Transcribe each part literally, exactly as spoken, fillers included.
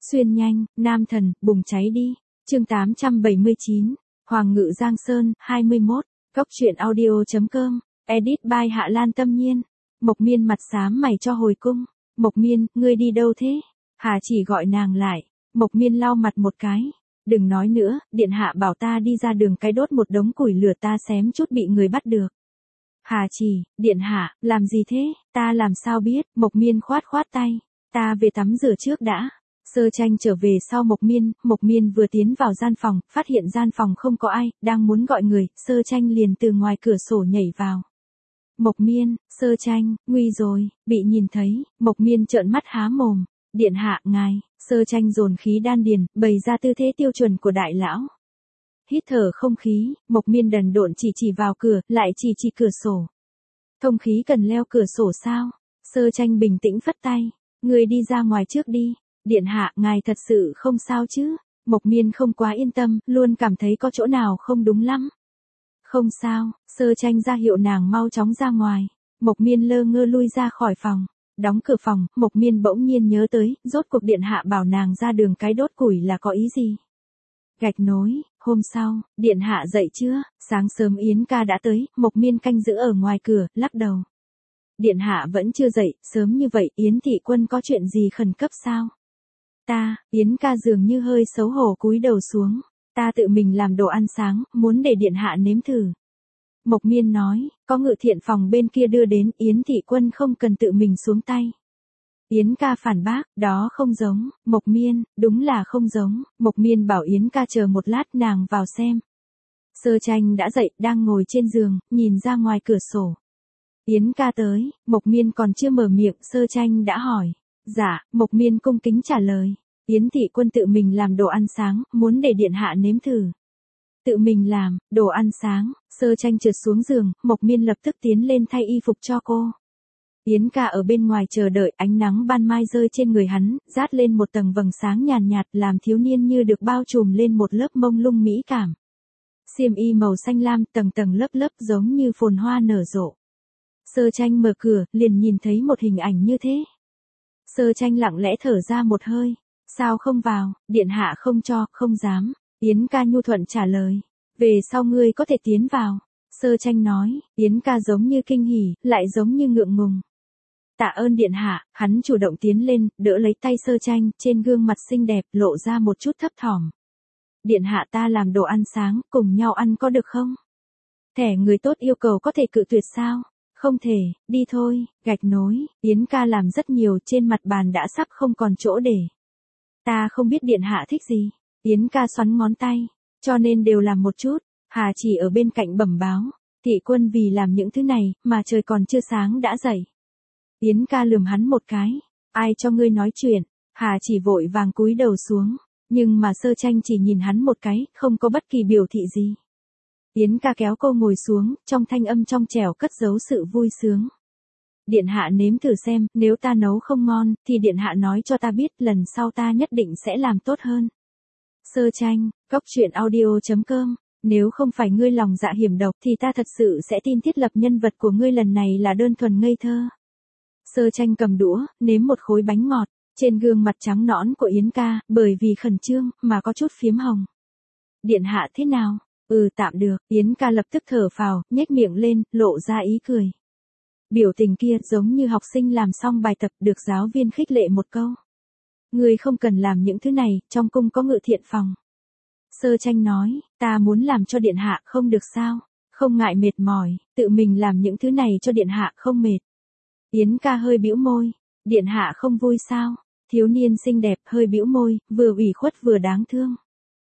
Xuyên nhanh, nam thần, bùng cháy đi. Chương tám trăm bảy mươi chín, Hoàng ngự Giang Sơn, hai mươi mốt, Cốc truyện audio.com, edit by Hạ Lan Tâm Nhiên. Mộc Miên mặt xám mày cho hồi cung. Mộc Miên, ngươi đi đâu thế? Hà chỉ gọi nàng lại. Mộc Miên lau mặt một cái. Đừng nói nữa, điện hạ bảo ta đi ra đường cái đốt một đống củi lửa, ta xém chút bị người bắt được. Hà chỉ, điện hạ, làm gì thế? Ta làm sao biết? Mộc Miên khoát khoát tay. Ta về tắm rửa trước đã. Sơ Tranh trở về sau Mộc Miên, Mộc Miên vừa tiến vào gian phòng, phát hiện gian phòng không có ai, đang muốn gọi người, Sơ Tranh liền từ ngoài cửa sổ nhảy vào. Mộc Miên, Sơ Tranh, nguy rồi, bị nhìn thấy, Mộc Miên trợn mắt há mồm. Điện hạ, ngài, Sơ Tranh dồn khí đan điền, bày ra tư thế tiêu chuẩn của đại lão. Hít thở không khí, Mộc Miên đần độn chỉ chỉ vào cửa, lại chỉ chỉ cửa sổ. Thông khí cần leo cửa sổ sao? Sơ Tranh bình tĩnh phất tay. Người đi ra ngoài trước đi. Điện hạ, ngài thật sự không sao chứ? Mộc Miên không quá yên tâm, luôn cảm thấy có chỗ nào không đúng lắm. Không sao, Sơ Tranh ra hiệu nàng mau chóng ra ngoài. Mộc Miên lơ ngơ lui ra khỏi phòng. Đóng cửa phòng, Mộc Miên bỗng nhiên nhớ tới, rốt cuộc điện hạ bảo nàng ra đường cái đốt củi là có ý gì? Gạch nối, hôm sau, điện hạ dậy chưa? Sáng sớm Yến ca đã tới, Mộc Miên canh giữ ở ngoài cửa, lắc đầu. Điện hạ vẫn chưa dậy, sớm như vậy, Yến thị quân có chuyện gì khẩn cấp sao? Ta, Yến ca dường như hơi xấu hổ cúi đầu xuống. Ta tự mình làm đồ ăn sáng, muốn để điện hạ nếm thử. Mộc Miên nói, có ngự thiện phòng bên kia đưa đến, Yến thị quân không cần tự mình xuống tay. Yến ca phản bác, đó không giống. Mộc Miên, đúng là không giống. Mộc Miên bảo Yến ca chờ một lát, nàng vào xem. Sơ Tranh đã dậy, đang ngồi trên giường, nhìn ra ngoài cửa sổ. Yến ca tới, Mộc Miên còn chưa mở miệng, Sơ Tranh đã hỏi. Dạ, Mộc Miên cung kính trả lời. Yến thị quân tự mình làm đồ ăn sáng, muốn để điện hạ nếm thử. Tự mình làm, đồ ăn sáng, Sơ Tranh trượt xuống giường, Mộc Miên lập tức tiến lên thay y phục cho cô. Yến ca ở bên ngoài chờ đợi, ánh nắng ban mai rơi trên người hắn, rát lên một tầng vầng sáng nhàn nhạt, làm thiếu niên như được bao trùm lên một lớp mông lung mỹ cảm. Xiêm y màu xanh lam, tầng tầng lớp lớp giống như phồn hoa nở rộ. Sơ Tranh mở cửa, liền nhìn thấy một hình ảnh như thế. Sơ Tranh lặng lẽ thở ra một hơi. Sao không vào? Điện hạ không cho, không dám. Yến ca nhu thuận trả lời. Về sau ngươi có thể tiến vào. Sơ Tranh nói. Yến ca giống như kinh hỉ, lại giống như ngượng ngùng. Tạ ơn điện hạ. Hắn chủ động tiến lên, đỡ lấy tay Sơ Tranh, trên gương mặt xinh đẹp lộ ra một chút thấp thỏm. Điện hạ, ta làm đồ ăn sáng, cùng nhau ăn có được không? Thẻ người tốt yêu cầu có thể cự tuyệt sao? Không thể, đi thôi. Gạch nối, Yến ca làm rất nhiều, trên mặt bàn đã sắp không còn chỗ để. Ta không biết điện hạ thích gì. Yến ca xoắn ngón tay. Cho nên đều làm một chút. Hà chỉ ở bên cạnh bẩm báo. Thị quân vì làm những thứ này, mà trời còn chưa sáng đã dậy. Yến ca lườm hắn một cái. Ai cho ngươi nói chuyện? Hà chỉ vội vàng cúi đầu xuống. Nhưng mà Sơ Tranh chỉ nhìn hắn một cái, không có bất kỳ biểu thị gì. Yến ca kéo cô ngồi xuống, trong thanh âm trong trẻo cất giấu sự vui sướng. Điện hạ nếm thử xem, nếu ta nấu không ngon, thì điện hạ nói cho ta biết, lần sau ta nhất định sẽ làm tốt hơn. Sơ Tranh, Cốc truyện audio.com, nếu không phải ngươi lòng dạ hiểm độc thì ta thật sự sẽ tin thiết lập nhân vật của ngươi lần này là đơn thuần ngây thơ. Sơ Tranh cầm đũa, nếm một khối bánh ngọt, trên gương mặt trắng nõn của Yến ca, bởi vì khẩn trương, mà có chút phiếm hồng. Điện hạ thế nào? Ừ, tạm được. Yến ca lập tức thở phào, nhếch miệng lên, lộ ra ý cười. Biểu tình kia giống như học sinh làm xong bài tập, được giáo viên khích lệ một câu. Ngươi không cần làm những thứ này, trong cung có ngự thiện phòng. Sơ Tranh nói, ta muốn làm cho điện hạ, không được sao? Không ngại mệt mỏi, tự mình làm những thứ này cho điện hạ không mệt. Yến ca hơi bĩu môi. Điện hạ không vui sao? Thiếu niên xinh đẹp hơi bĩu môi, vừa ủy khuất vừa đáng thương.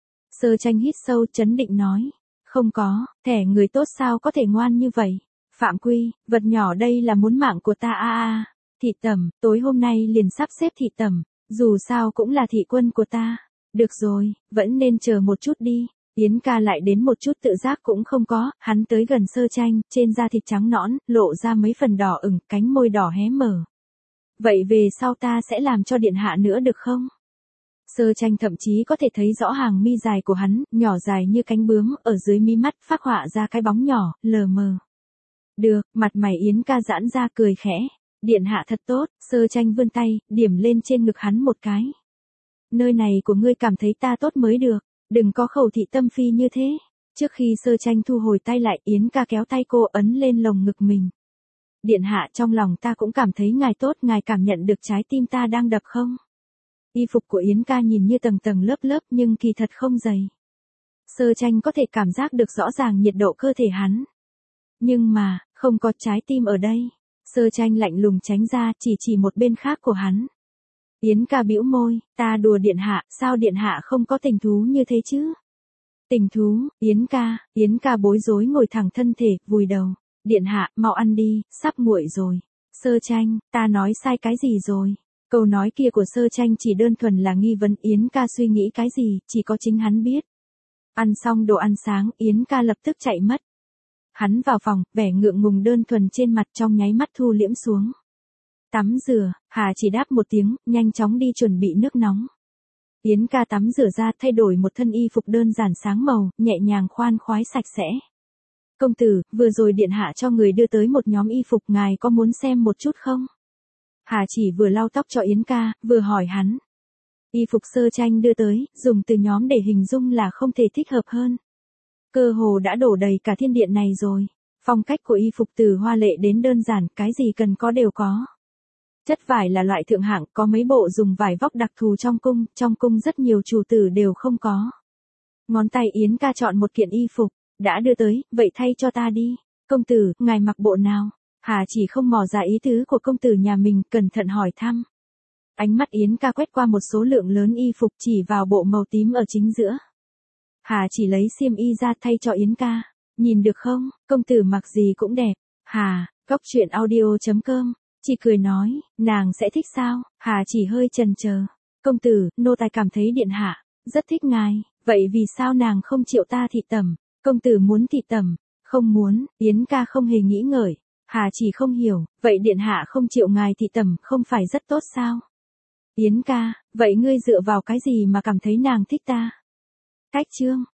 Sơ Tranh hít sâu, trấn định nói. Không có, thẻ người tốt sao có thể ngoan như vậy? Phạm quy, vật nhỏ đây là muốn mạng của ta a a. Thị tẩm, tối hôm nay liền sắp xếp thị tẩm, dù sao cũng là thị quân của ta. Được rồi, vẫn nên chờ một chút đi. Yến ca lại đến một chút tự giác cũng không có, hắn tới gần Sơ Tranh, trên da thịt trắng nõn, lộ ra mấy phần đỏ ửng, cánh môi đỏ hé mở. Vậy về sau ta sẽ làm cho điện hạ nữa được không? Sơ Tranh thậm chí có thể thấy rõ hàng mi dài của hắn, nhỏ dài như cánh bướm, ở dưới mí mắt phác họa ra cái bóng nhỏ, lờ mờ. Được, mặt mày Yến ca giãn ra cười khẽ. Điện hạ thật tốt, Sơ Tranh vươn tay, điểm lên trên ngực hắn một cái. Nơi này của ngươi cảm thấy ta tốt mới được, đừng có khẩu thị tâm phi như thế. Trước khi Sơ Tranh thu hồi tay lại, Yến ca kéo tay cô ấn lên lồng ngực mình. Điện hạ, trong lòng ta cũng cảm thấy ngài tốt, ngài cảm nhận được trái tim ta đang đập không? Y phục của Yến ca nhìn như tầng tầng lớp lớp nhưng kỳ thật không dày. Sơ Tranh có thể cảm giác được rõ ràng nhiệt độ cơ thể hắn. Nhưng mà, không có trái tim ở đây. Sơ Tranh lạnh lùng tránh ra, chỉ chỉ một bên khác của hắn. Yến ca bĩu môi, ta đùa điện hạ, sao điện hạ không có tình thú như thế chứ? Tình thú, Yến ca, Yến ca bối rối ngồi thẳng thân thể, vùi đầu. Điện hạ, mau ăn đi, sắp nguội rồi. Sơ Tranh, ta nói sai cái gì rồi? Câu nói kia của Sơ Tranh chỉ đơn thuần là nghi vấn. Yến ca suy nghĩ cái gì, chỉ có chính hắn biết. Ăn xong đồ ăn sáng, Yến ca lập tức chạy mất. Hắn vào phòng, vẻ ngượng ngùng đơn thuần trên mặt trong nháy mắt thu liễm xuống. Tắm rửa, Hà chỉ đáp một tiếng, nhanh chóng đi chuẩn bị nước nóng. Yến ca tắm rửa ra, thay đổi một thân y phục đơn giản sáng màu, nhẹ nhàng khoan khoái sạch sẽ. Công tử, vừa rồi điện hạ cho người đưa tới một nhóm y phục, ngài có muốn xem một chút không? Hà chỉ vừa lau tóc cho Yến ca, vừa hỏi hắn. Y phục Sơ Tranh đưa tới, dùng từ nhóm để hình dung là không thể thích hợp hơn. Cơ hồ đã đổ đầy cả thiên điện này rồi. Phong cách của y phục từ hoa lệ đến đơn giản, cái gì cần có đều có. Chất vải là loại thượng hạng, có mấy bộ dùng vải vóc đặc thù trong cung, trong cung rất nhiều chủ tử đều không có. Ngón tay Yến ca chọn một kiện y phục, đã đưa tới, vậy thay cho ta đi. Công tử, ngài mặc bộ nào? Hà chỉ không mò ra ý tứ của công tử nhà mình, cẩn thận hỏi thăm. Ánh mắt Yến ca quét qua một số lượng lớn y phục, chỉ vào bộ màu tím ở chính giữa. Hà chỉ lấy xiêm y ra thay cho Yến ca. Nhìn được không, công tử mặc gì cũng đẹp. Hà, Cóc Truyện Audio chấm com. Chỉ cười nói, nàng sẽ thích sao? Hà chỉ hơi chần chờ. Công tử, nô tài cảm thấy điện hạ rất thích ngài, vậy vì sao nàng không chịu ta thị tẩm? Công tử muốn thị tẩm? Không muốn. Yến ca không hề nghĩ ngợi. Hà chỉ không hiểu, vậy điện hạ không chịu ngài thị tẩm không phải rất tốt sao? Yến ca, vậy ngươi dựa vào cái gì mà cảm thấy nàng thích ta? Cách chương